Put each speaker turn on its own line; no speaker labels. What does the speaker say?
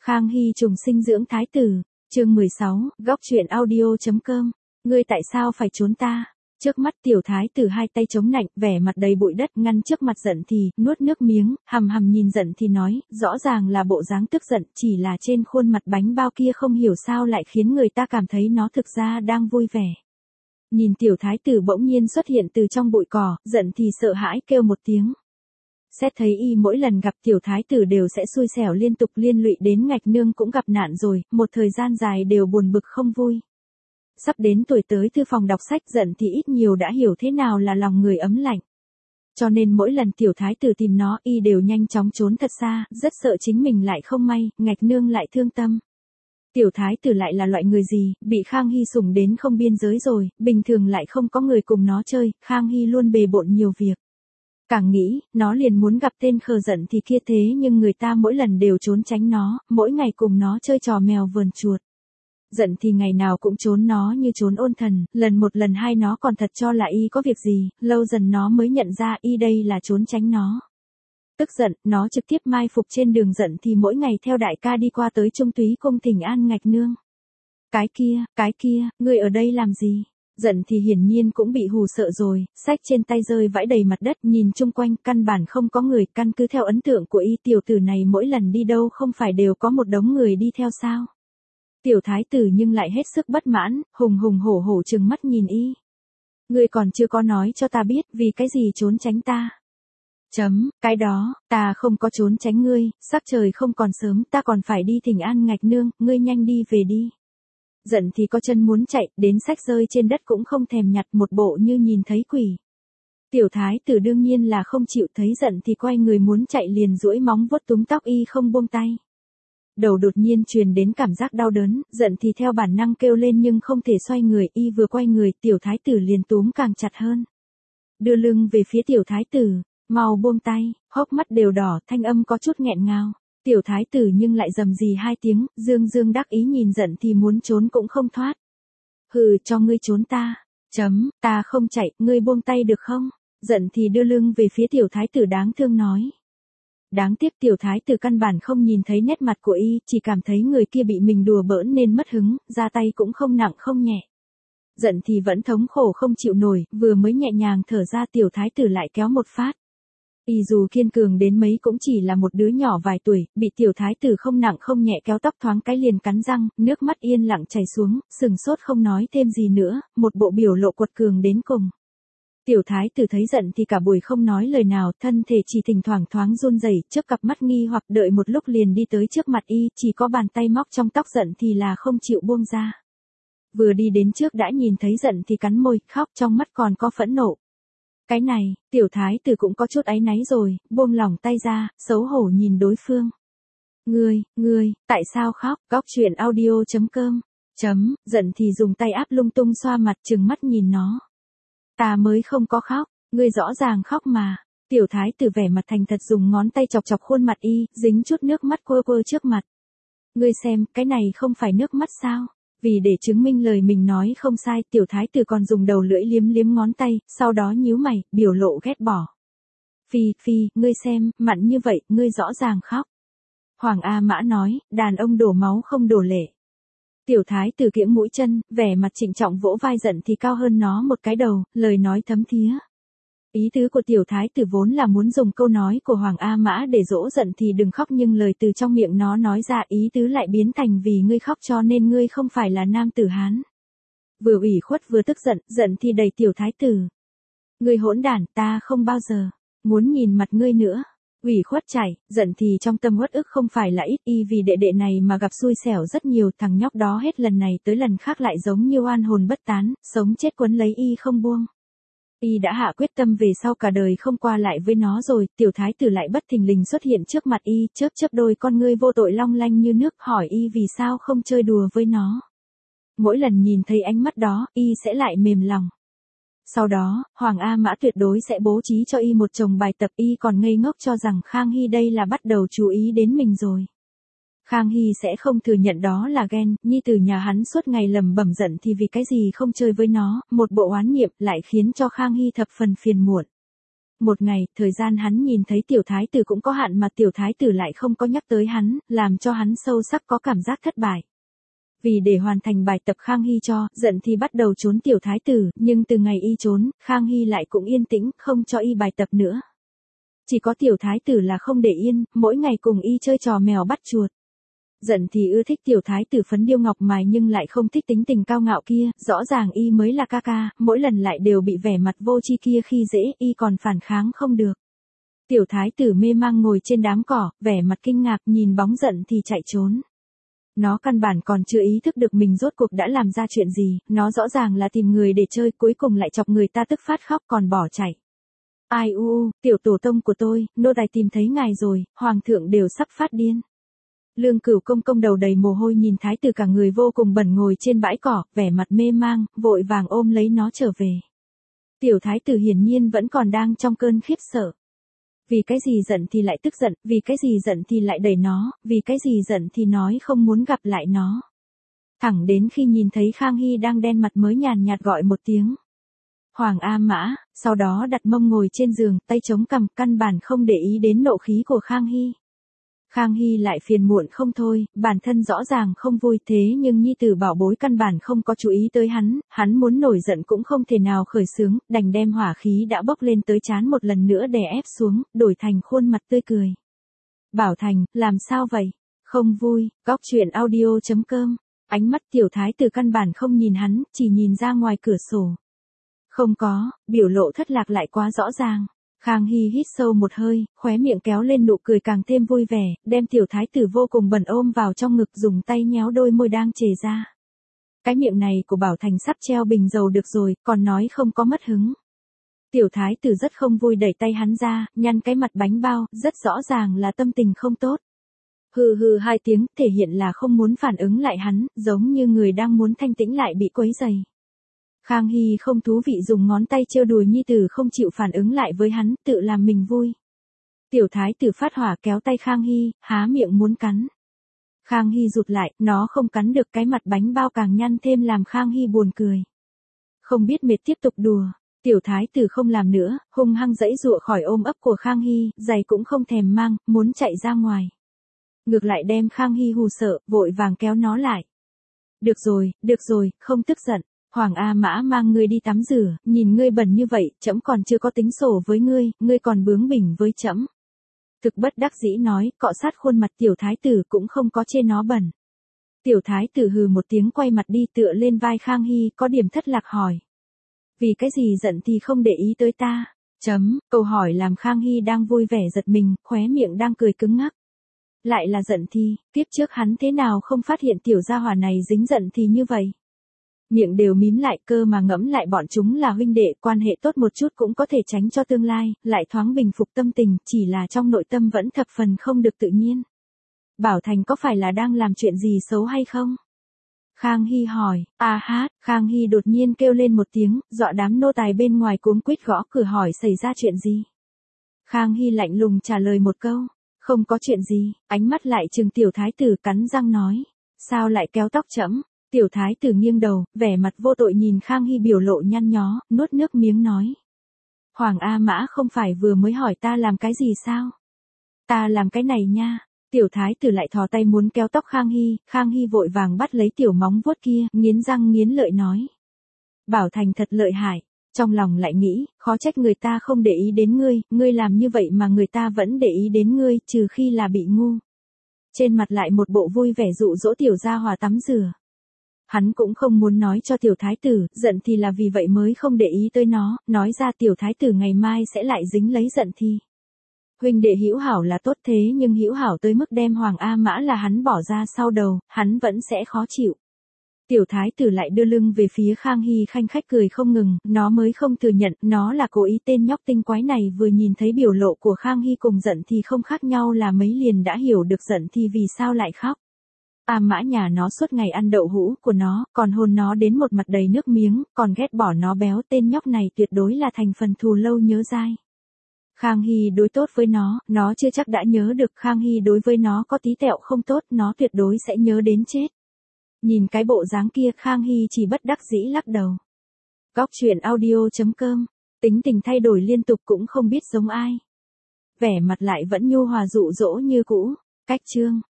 Khang Hy trùng sinh dưỡng thái tử, chương 16, góc truyện audio.com. Ngươi tại sao phải trốn ta? Trước mắt tiểu thái tử hai tay chống nạnh, vẻ mặt đầy bụi đất, ngăn trước mặt Giận Thì, nuốt nước miếng, hầm hầm nhìn Giận Thì nói, rõ ràng là bộ dáng tức giận, chỉ là trên khuôn mặt bánh bao kia không hiểu sao lại khiến người ta cảm thấy nó thực ra đang vui vẻ. Nhìn tiểu thái tử bỗng nhiên xuất hiện từ trong bụi cỏ, Giận Thì sợ hãi kêu một tiếng. Xét thấy y mỗi lần gặp tiểu thái tử đều sẽ xui xẻo liên tục, liên lụy đến Ngạch Nương cũng gặp nạn rồi, một thời gian dài đều buồn bực không vui. Sắp đến tuổi tới thư phòng đọc sách, Giận Thì ít nhiều đã hiểu thế nào là lòng người ấm lạnh. Cho nên mỗi lần tiểu thái tử tìm nó, y đều nhanh chóng trốn thật xa, rất sợ chính mình lại không may, Ngạch Nương lại thương tâm. Tiểu thái tử lại là loại người gì, bị Khang Hy sủng đến không biên giới rồi, bình thường lại không có người cùng nó chơi, Khang Hy luôn bề bộn nhiều việc. Càng nghĩ, nó liền muốn gặp tên khờ Giận Thì kia, thế nhưng người ta mỗi lần đều trốn tránh nó, mỗi ngày cùng nó chơi trò mèo vườn chuột. Giận Thì ngày nào cũng trốn nó như trốn ôn thần, lần một lần hai nó còn thật cho là y có việc gì, lâu dần nó mới nhận ra y đây là trốn tránh nó. Tức giận, nó trực tiếp mai phục trên đường. Giận Thì mỗi ngày theo đại ca đi qua tới Trung Túy cung thỉnh an Ngạch Nương. Cái kia, ngươi ở đây làm gì? Giận Thì hiển nhiên cũng bị hù sợ rồi, sách trên tay rơi vãi đầy mặt đất, nhìn chung quanh căn bản không có người, căn cứ theo ấn tượng của y tiểu tử này mỗi lần đi đâu không phải đều có một đống người đi theo sao? Tiểu thái tử nhưng lại hết sức bất mãn, hùng hổ trừng mắt nhìn y. Ngươi còn chưa có nói cho ta biết vì cái gì trốn tránh ta. Cái đó, ta không có trốn tránh ngươi, sắc trời không còn sớm, ta còn phải đi thỉnh an Ngạch Nương, ngươi nhanh đi về đi. Giận Thì có chân muốn chạy, đến sách rơi trên đất cũng không thèm nhặt, một bộ như nhìn thấy quỷ. Tiểu thái tử đương nhiên là không chịu, thấy Giận Thì quay người muốn chạy liền duỗi móng vuốt túm tóc y không buông tay. Đầu đột nhiên truyền đến cảm giác đau đớn, Giận Thì theo bản năng kêu lên nhưng không thể xoay người, y vừa quay người, tiểu thái tử liền túm càng chặt hơn. Đưa lưng về phía tiểu thái tử, mau buông tay, hốc mắt đều đỏ, thanh âm có chút nghẹn ngào. Tiểu thái tử nhưng lại rầm rì hai tiếng, dương đắc ý nhìn Giận Thì muốn trốn cũng không thoát. Hừ, cho ngươi trốn ta. Ta không chạy, ngươi buông tay được không? Giận Thì đưa lưng về phía tiểu thái tử đáng thương nói. Đáng tiếc tiểu thái tử căn bản không nhìn thấy nét mặt của y, chỉ cảm thấy người kia bị mình đùa bỡn nên mất hứng, ra tay cũng không nặng không nhẹ. Giận Thì vẫn thống khổ không chịu nổi, vừa mới nhẹ nhàng thở ra tiểu thái tử lại kéo một phát. Y dù kiên cường đến mấy cũng chỉ là một đứa nhỏ vài tuổi, bị tiểu thái tử không nặng không nhẹ kéo tóc thoáng cái liền cắn răng, nước mắt yên lặng chảy xuống, sừng sốt không nói thêm gì nữa, một bộ biểu lộ quật cường đến cùng. Tiểu thái tử thấy Giận Thì cả buổi không nói lời nào, thân thể chỉ thỉnh thoảng thoáng run rẩy, chớp cặp mắt nghi hoặc, đợi một lúc liền đi tới trước mặt y, chỉ có bàn tay móc trong tóc Giận Thì là không chịu buông ra. Vừa đi đến trước đã nhìn thấy Giận Thì cắn môi, khóc, trong mắt còn có phẫn nộ. Cái này, tiểu thái tử cũng có chút áy náy rồi, buông lỏng tay ra, xấu hổ nhìn đối phương. Ngươi, tại sao khóc? Góc truyện audio.com. Giận Thì dùng tay áp lung tung xoa mặt, trừng mắt nhìn nó. Ta mới không có khóc, ngươi rõ ràng khóc mà. Tiểu thái tử vẻ mặt thành thật dùng ngón tay chọc chọc khuôn mặt y, dính chút nước mắt quơ trước mặt. Ngươi xem, cái này không phải nước mắt sao? Vì để chứng minh lời mình nói không sai, tiểu thái tử còn dùng đầu lưỡi liếm ngón tay, sau đó nhíu mày, biểu lộ ghét bỏ. Phi, ngươi xem, mặn như vậy, ngươi rõ ràng khóc. Hoàng A Mã nói, đàn ông đổ máu không đổ lệ. Tiểu thái tử kiễng mũi chân, vẻ mặt trịnh trọng vỗ vai Giận Thì cao hơn nó một cái đầu, lời nói thấm thía. Ý tứ của tiểu thái tử vốn là muốn dùng câu nói của Hoàng A Mã để dỗ Giận Thì đừng khóc, nhưng lời từ trong miệng nó nói ra ý tứ lại biến thành vì ngươi khóc cho nên ngươi không phải là nam tử Hán. Vừa ủy khuất vừa tức giận, Giận Thì đẩy tiểu thái tử. Ngươi hỗn đản, ta không bao giờ muốn nhìn mặt ngươi nữa. Ủy khuất chảy, Giận Thì trong tâm uất ức không phải là ít, y vì đệ đệ này mà gặp xui xẻo rất nhiều, thằng nhóc đó hết lần này tới lần khác lại giống như oan hồn bất tán, sống chết quấn lấy y không buông. Y đã hạ quyết tâm về sau cả đời không qua lại với nó rồi, tiểu thái tử lại bất thình lình xuất hiện trước mặt y, chớp đôi con ngươi vô tội long lanh như nước, hỏi y vì sao không chơi đùa với nó. Mỗi lần nhìn thấy ánh mắt đó, y sẽ lại mềm lòng. Sau đó, Hoàng A Mã tuyệt đối sẽ bố trí cho y một chồng bài tập, y còn ngây ngốc cho rằng Khang Hy đây là bắt đầu chú ý đến mình rồi. Khang Hy sẽ không thừa nhận đó là ghen, nhi tử nhà hắn suốt ngày lẩm bẩm Giận Thì vì cái gì không chơi với nó, một bộ oán niệm lại khiến cho Khang Hy thập phần phiền muộn. Một ngày, thời gian hắn nhìn thấy tiểu thái tử cũng có hạn mà tiểu thái tử lại không có nhắc tới hắn, làm cho hắn sâu sắc có cảm giác thất bại. Vì để hoàn thành bài tập Khang Hy cho, giận thì bắt đầu trốn tiểu thái tử, nhưng từ ngày y trốn, Khang Hy lại cũng yên tĩnh, không cho y bài tập nữa. Chỉ có tiểu thái tử là không để yên, mỗi ngày cùng y chơi trò mèo bắt chuột. Giận thì ưa thích tiểu thái tử phấn điêu ngọc mài nhưng lại không thích tính tình cao ngạo kia, rõ ràng y mới là ca ca, mỗi lần lại đều bị vẻ mặt vô tri kia khi dễ, y còn phản kháng không được. Tiểu thái tử mê mang ngồi trên đám cỏ, vẻ mặt kinh ngạc nhìn bóng giận thì chạy trốn. Nó căn bản còn chưa ý thức được mình rốt cuộc đã làm ra chuyện gì, nó rõ ràng là tìm người để chơi, cuối cùng lại chọc người ta tức phát khóc còn bỏ chạy. Ai u, tiểu tổ tông của tôi, nô tài tìm thấy ngài rồi, hoàng thượng đều sắp phát điên. Lương Cửu công công đầu đầy mồ hôi nhìn thái tử cả người vô cùng bẩn ngồi trên bãi cỏ, vẻ mặt mê mang, vội vàng ôm lấy nó trở về. Tiểu thái tử hiển nhiên vẫn còn đang trong cơn khiếp sợ. Vì cái gì giận thì lại tức giận, vì cái gì giận thì lại đẩy nó, vì cái gì giận thì nói không muốn gặp lại nó. Thẳng đến khi nhìn thấy Khang Hy đang đen mặt mới nhàn nhạt gọi một tiếng. Hoàng A Mã, sau đó đặt mông ngồi trên giường, tay chống cằm, căn bản không để ý đến nộ khí của Khang Hy. Khang Hy lại phiền muộn không thôi, bản thân rõ ràng không vui thế nhưng nhi tử bảo bối căn bản không có chú ý tới hắn muốn nổi giận cũng không thể nào khởi xướng, đành đem hỏa khí đã bốc lên tới trán một lần nữa đè ép xuống, đổi thành khuôn mặt tươi cười. Bảo Thành, làm sao vậy? Không vui, góc truyện audio.com, ánh mắt tiểu thái tử căn bản không nhìn hắn, chỉ nhìn ra ngoài cửa sổ. Không có, biểu lộ thất lạc lại quá rõ ràng. Khang Hy hít sâu một hơi, khóe miệng kéo lên nụ cười càng thêm vui vẻ, đem tiểu thái tử vô cùng bẩn ôm vào trong ngực dùng tay nhéo đôi môi đang chề ra. Cái miệng này của Bảo Thành sắp treo bình dầu được rồi, còn nói không có mất hứng. Tiểu thái tử rất không vui đẩy tay hắn ra, nhăn cái mặt bánh bao, rất rõ ràng là tâm tình không tốt. Hừ hừ hai tiếng, thể hiện là không muốn phản ứng lại hắn, giống như người đang muốn thanh tĩnh lại bị quấy rầy. Khang Hy không thú vị dùng ngón tay trêu đùa nhi tử không chịu phản ứng lại với hắn, tự làm mình vui. Tiểu thái tử phát hỏa kéo tay Khang Hy, há miệng muốn cắn. Khang Hy rụt lại, nó không cắn được, cái mặt bánh bao càng nhăn thêm làm Khang Hy buồn cười. Không biết mệt tiếp tục đùa, tiểu thái tử không làm nữa, hung hăng giãy giụa khỏi ôm ấp của Khang Hy, giày cũng không thèm mang, muốn chạy ra ngoài. Ngược lại đem Khang Hy hù sợ, vội vàng kéo nó lại. Được rồi, không tức giận. Hoàng A Mã mang ngươi đi tắm rửa, nhìn ngươi bẩn như vậy, trẫm còn chưa có tính sổ với ngươi còn bướng bỉnh với trẫm. Thực bất đắc dĩ nói, cọ sát khuôn mặt tiểu thái tử cũng không có chê nó bẩn. Tiểu thái tử hừ một tiếng quay mặt đi tựa lên vai Khang Hy, có điểm thất lạc hỏi. Vì cái gì giận thì không để ý tới ta? Câu hỏi làm Khang Hy đang vui vẻ giật mình, khóe miệng đang cười cứng ngắc. Lại là giận thì, tiếp trước hắn thế nào không phát hiện tiểu gia hỏa này dính giận thì như vậy. Miệng đều mím lại, cơ mà ngẫm lại bọn chúng là huynh đệ, quan hệ tốt một chút cũng có thể tránh cho tương lai, lại thoáng bình phục tâm tình, chỉ là trong nội tâm vẫn thập phần không được tự nhiên. Bảo Thành có phải là đang làm chuyện gì xấu hay không? Khang Hy hỏi, Khang Hy đột nhiên kêu lên một tiếng, dọa đám nô tài bên ngoài cuống quýt gõ cửa hỏi xảy ra chuyện gì. Khang Hy lạnh lùng trả lời một câu, không có chuyện gì, ánh mắt lại trừng tiểu thái tử cắn răng nói, sao lại kéo tóc trẫm? Tiểu thái tử nghiêng đầu, vẻ mặt vô tội nhìn Khang Hy biểu lộ nhăn nhó, nuốt nước miếng nói. Hoàng A Mã không phải vừa mới hỏi ta làm cái gì sao? Ta làm cái này nha. Tiểu thái tử lại thò tay muốn kéo tóc Khang Hy vội vàng bắt lấy tiểu móng vuốt kia, nghiến răng nghiến lợi nói. Bảo Thành thật lợi hại. Trong lòng lại nghĩ, khó trách người ta không để ý đến ngươi làm như vậy mà người ta vẫn để ý đến ngươi, trừ khi là bị ngu. Trên mặt lại một bộ vui vẻ dụ dỗ tiểu gia hòa tắm rửa. Hắn cũng không muốn nói cho tiểu thái tử, giận thì là vì vậy mới không để ý tới nó, nói ra tiểu thái tử ngày mai sẽ lại dính lấy giận thì. Huynh đệ hữu hảo là tốt thế nhưng hữu hảo tới mức đem Hoàng A Mã là hắn bỏ ra sau đầu, hắn vẫn sẽ khó chịu. Tiểu thái tử lại đưa lưng về phía Khang Hy khanh khách cười không ngừng, nó mới không thừa nhận, nó là cố ý tên nhóc tinh quái này vừa nhìn thấy biểu lộ của Khang Hy cùng giận thì không khác nhau là mấy liền đã hiểu được giận thì vì sao lại khóc. A Mã nhà nó suốt ngày ăn đậu hũ của nó, còn hôn nó đến một mặt đầy nước miếng, còn ghét bỏ nó béo, tên nhóc này tuyệt đối là thành phần thù lâu nhớ dai. Khang Hy đối tốt với nó chưa chắc đã nhớ được, Khang Hy đối với nó có tí tẹo không tốt, nó tuyệt đối sẽ nhớ đến chết. Nhìn cái bộ dáng kia Khang Hy chỉ bất đắc dĩ lắc đầu. Góc truyện audio.com Tính tình thay đổi liên tục cũng không biết giống ai. Vẻ mặt lại vẫn nhu hòa dụ dỗ như cũ. Cách chương